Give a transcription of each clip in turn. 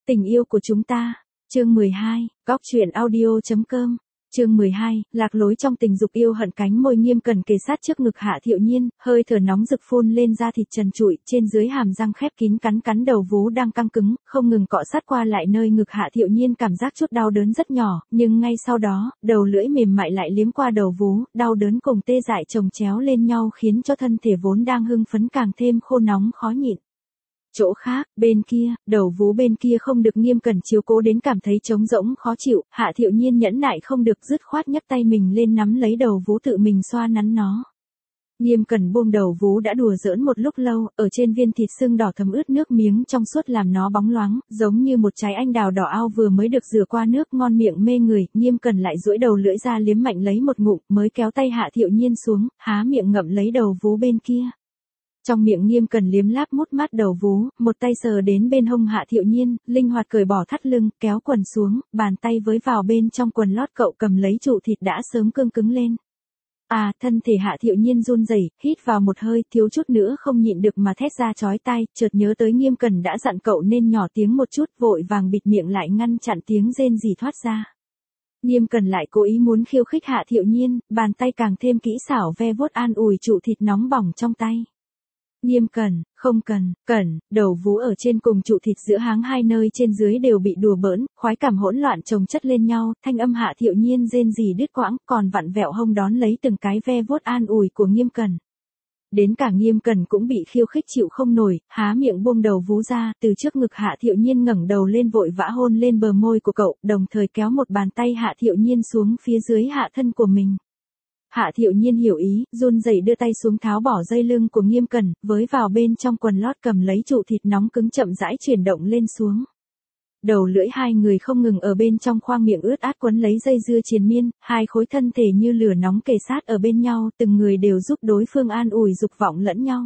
Tình yêu của chúng ta. Chương 12, Góc truyện audio.com. Chương 12, lạc lối trong tình dục yêu hận. Cánh môi Nghiêm Cẩn kề sát trước ngực Hạ Thiệu Nhiên, hơi thở nóng rực phun lên da thịt trần trụi, trên dưới hàm răng khép kín cắn cắn đầu vú đang căng cứng, không ngừng cọ sát qua lại nơi ngực Hạ Thiệu Nhiên, cảm giác chút đau đớn rất nhỏ, nhưng ngay sau đó, đầu lưỡi mềm mại lại liếm qua đầu vú, đau đớn cùng tê dại chồng chéo lên nhau khiến cho thân thể vốn đang hưng phấn càng thêm khô nóng khó nhịn. Chỗ khác, bên kia, đầu vú bên kia không được Nghiêm Cẩn chiếu cố đến cảm thấy trống rỗng khó chịu, Hạ Thiệu Nhiên nhẫn nại không được dứt khoát nhấc tay mình lên nắm lấy đầu vú tự mình xoa nắn nó. Nghiêm Cẩn buông đầu vú đã đùa giỡn một lúc lâu, ở trên viên thịt xương đỏ thấm ướt nước miếng trong suốt làm nó bóng loáng, giống như một trái anh đào đỏ ao vừa mới được rửa qua nước, ngon miệng mê người. Nghiêm Cẩn lại duỗi đầu lưỡi ra liếm mạnh lấy một ngụm, mới kéo tay Hạ Thiệu Nhiên xuống, há miệng ngậm lấy đầu vú bên kia. Trong miệng Nghiêm Cẩn liếm láp mút mát đầu vú, một tay sờ đến bên hông Hạ Thiệu Nhiên, linh hoạt cởi bỏ thắt lưng, kéo quần xuống, bàn tay với vào bên trong quần lót cậu cầm lấy trụ thịt đã sớm cương cứng lên. Thân thể Hạ Thiệu Nhiên run rẩy, hít vào một hơi, thiếu chút nữa không nhịn được mà thét ra chói tai, chợt nhớ tới Nghiêm Cẩn đã dặn cậu nên nhỏ tiếng một chút, vội vàng bịt miệng lại ngăn chặn tiếng rên rỉ thoát ra. Nghiêm Cẩn lại cố ý muốn khiêu khích Hạ Thiệu Nhiên, bàn tay càng thêm kỹ xảo ve vuốt an ủi trụ thịt nóng bỏng trong tay. Nghiêm Cẩn, không cần, Cẩn, đầu vú ở trên cùng trụ thịt giữa háng hai nơi trên dưới đều bị đùa bỡn, khoái cảm hỗn loạn chồng chất lên nhau, thanh âm Hạ Thiệu Nhiên rên rỉ đứt quãng, còn vặn vẹo hông đón lấy từng cái ve vuốt an ủi của Nghiêm Cẩn. Đến cả Nghiêm Cẩn cũng bị khiêu khích chịu không nổi, há miệng buông đầu vú ra, từ trước ngực Hạ Thiệu Nhiên ngẩng đầu lên vội vã hôn lên bờ môi của cậu, đồng thời kéo một bàn tay Hạ Thiệu Nhiên xuống phía dưới hạ thân của mình. Hạ Thiệu Nhiên hiểu ý, run rẩy đưa tay xuống tháo bỏ dây lưng của Nghiêm Cẩn, với vào bên trong quần lót cầm lấy trụ thịt nóng cứng chậm rãi chuyển động lên xuống. Đầu lưỡi hai người không ngừng ở bên trong khoang miệng ướt át quấn lấy dây dưa triền miên, hai khối thân thể như lửa nóng kề sát ở bên nhau, từng người đều giúp đối phương an ủi dục vọng lẫn nhau.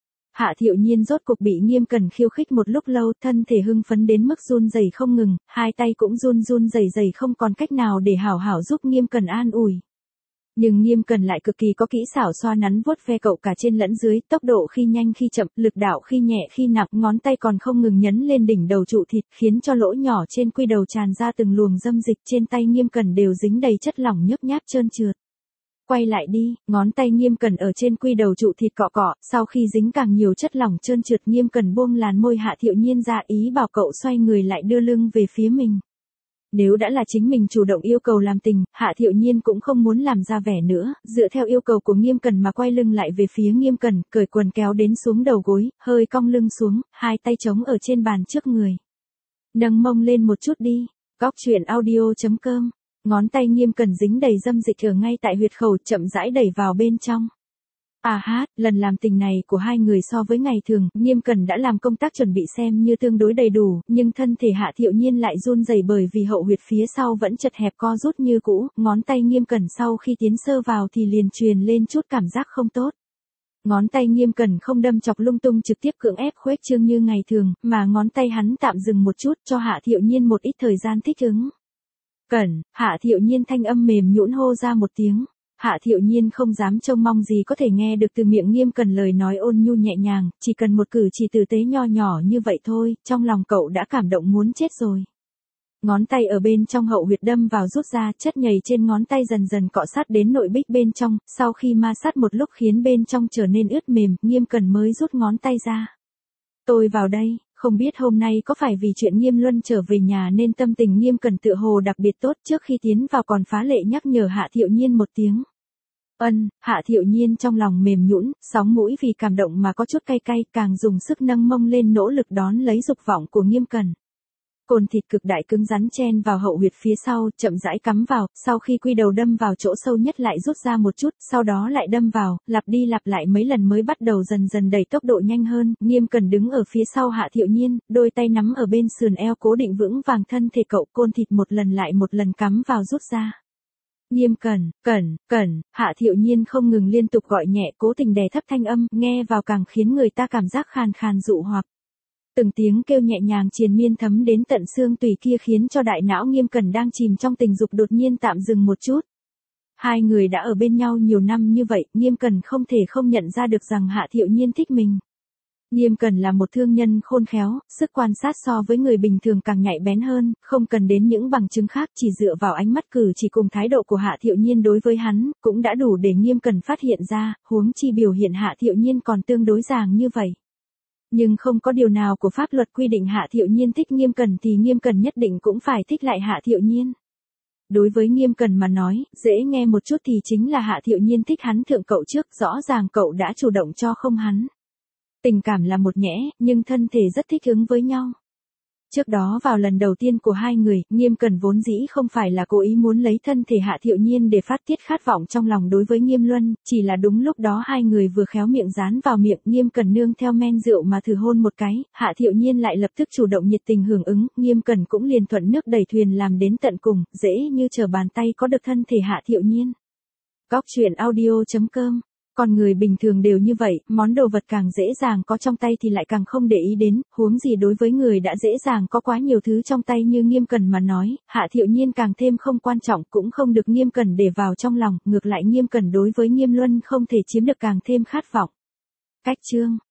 Hạ Thiệu Nhiên rốt cục bị Nghiêm Cẩn khiêu khích một lúc lâu, thân thể hưng phấn đến mức run rẩy không ngừng, hai tay cũng run rẩy không còn cách nào để hảo hảo giúp Nghiêm Cẩn an ủi. Nhưng Nghiêm Cẩn lại cực kỳ có kỹ xảo xoa nắn vuốt ve cậu cả trên lẫn dưới, tốc độ khi nhanh khi chậm, lực đạo khi nhẹ khi nặng, ngón tay còn không ngừng nhấn lên đỉnh đầu trụ thịt, khiến cho lỗ nhỏ trên quy đầu tràn ra từng luồng dâm dịch, trên tay Nghiêm Cẩn đều dính đầy chất lỏng nhớp nháp trơn trượt. Quay lại đi, ngón tay Nghiêm Cẩn ở trên quy đầu trụ thịt cọ cọ, sau khi dính càng nhiều chất lỏng trơn trượt, Nghiêm Cẩn buông làn môi Hạ Thiệu Nhiên ra, ý bảo cậu xoay người lại đưa lưng về phía mình. Nếu đã là chính mình chủ động yêu cầu làm tình, Hạ Thiệu Nhiên cũng không muốn làm ra vẻ nữa, dựa theo yêu cầu của Nghiêm Cẩn mà quay lưng lại về phía Nghiêm Cẩn, cởi quần kéo đến xuống đầu gối, hơi cong lưng xuống, hai tay chống ở trên bàn trước người. Nâng mông lên một chút đi. Góc truyện audio.com. Ngón tay Nghiêm Cẩn dính đầy dâm dịch ở ngay tại huyệt khẩu, chậm rãi đẩy vào bên trong. Lần làm tình này của hai người so với ngày thường, Nghiêm Cẩn đã làm công tác chuẩn bị xem như tương đối đầy đủ, nhưng thân thể Hạ Thiệu Nhiên lại run rẩy bởi vì hậu huyệt phía sau vẫn chật hẹp co rút như cũ, ngón tay Nghiêm Cẩn sau khi tiến sơ vào thì liền truyền lên chút cảm giác không tốt. Ngón tay Nghiêm Cẩn không đâm chọc lung tung trực tiếp cưỡng ép khuếch trương như ngày thường, mà ngón tay hắn tạm dừng một chút cho Hạ Thiệu Nhiên một ít thời gian thích ứng. Cẩn, Hạ Thiệu Nhiên thanh âm mềm nhũn hô ra một tiếng. Hạ Thiệu Nhiên không dám trông mong gì có thể nghe được từ miệng Nghiêm Cẩn lời nói ôn nhu nhẹ nhàng, chỉ cần một cử chỉ tử tế nho nhỏ như vậy thôi, trong lòng cậu đã cảm động muốn chết rồi. Ngón tay ở bên trong hậu huyệt đâm vào rút ra, chất nhầy trên ngón tay dần dần cọ sát đến nội bích bên trong, sau khi ma sát một lúc khiến bên trong trở nên ướt mềm, Nghiêm Cẩn mới rút ngón tay ra. Tôi vào đây. Không biết hôm nay có phải vì chuyện Nghiêm Luân trở về nhà nên tâm tình Nghiêm Cẩn tựa hồ đặc biệt tốt, trước khi tiến vào còn phá lệ nhắc nhở Hạ Thiệu Nhiên một tiếng. Hạ Thiệu Nhiên trong lòng mềm nhũn, sóng mũi vì cảm động mà có chút cay cay, càng dùng sức nâng mông lên nỗ lực đón lấy dục vọng của Nghiêm Cẩn. Cồn thịt cực đại cứng rắn chen vào hậu huyệt phía sau, chậm rãi cắm vào, sau khi quy đầu đâm vào chỗ sâu nhất lại rút ra một chút, sau đó lại đâm vào, lặp đi lặp lại mấy lần mới bắt đầu dần dần đẩy tốc độ nhanh hơn. Nghiêm Cẩn đứng ở phía sau Hạ Thiệu Nhiên, đôi tay nắm ở bên sườn eo cố định vững vàng thân thể cậu, côn thịt một lần lại một lần cắm vào rút ra. Nghiêm Cẩn, Cẩn, Hạ Thiệu Nhiên không ngừng liên tục gọi nhẹ, cố tình đè thấp thanh âm, nghe vào càng khiến người ta cảm giác khàn khàn dụ hoặc. Từng tiếng kêu nhẹ nhàng triền miên thấm đến tận xương tủy kia khiến cho đại não Nghiêm Cẩn đang chìm trong tình dục đột nhiên tạm dừng một chút. Hai người đã ở bên nhau nhiều năm như vậy, Nghiêm Cẩn không thể không nhận ra được rằng Hạ Thiệu Nhiên thích mình. Nghiêm Cẩn là một thương nhân khôn khéo, sức quan sát so với người bình thường càng nhạy bén hơn, không cần đến những bằng chứng khác, chỉ dựa vào ánh mắt cử chỉ cùng thái độ của Hạ Thiệu Nhiên đối với hắn, cũng đã đủ để Nghiêm Cẩn phát hiện ra, huống chi biểu hiện Hạ Thiệu Nhiên còn tương đối ràng như vậy. Nhưng không có điều nào của pháp luật quy định Hạ Thiệu Nhiên thích Nghiêm Cẩn thì Nghiêm Cẩn nhất định cũng phải thích lại Hạ Thiệu Nhiên. Đối với Nghiêm Cẩn mà nói, dễ nghe một chút thì chính là Hạ Thiệu Nhiên thích hắn thượng cậu trước, rõ ràng cậu đã chủ động cho không hắn. Tình cảm là một nhẽ, nhưng thân thể rất thích ứng với nhau. Trước đó vào lần đầu tiên của hai người, Nghiêm Cẩn vốn dĩ không phải là cố ý muốn lấy thân thể Hạ Thiệu Nhiên để phát tiết khát vọng trong lòng đối với Nghiêm Luân, chỉ là đúng lúc đó hai người vừa khéo miệng dán vào miệng, Nghiêm Cẩn nương theo men rượu mà thử hôn một cái, Hạ Thiệu Nhiên lại lập tức chủ động nhiệt tình hưởng ứng, Nghiêm Cẩn cũng liền thuận nước đẩy thuyền làm đến tận cùng, dễ như trở bàn tay có được thân thể Hạ Thiệu Nhiên. Góc truyện audio.com. Còn người bình thường đều như vậy, món đồ vật càng dễ dàng có trong tay thì lại càng không để ý đến, huống gì đối với người đã dễ dàng có quá nhiều thứ trong tay như Nghiêm Cẩn mà nói, Hạ Thiệu Nhiên càng thêm không quan trọng, cũng không được Nghiêm Cẩn để vào trong lòng, ngược lại Nghiêm Cẩn đối với Nghiêm Luân không thể chiếm được càng thêm khát vọng. Cách chương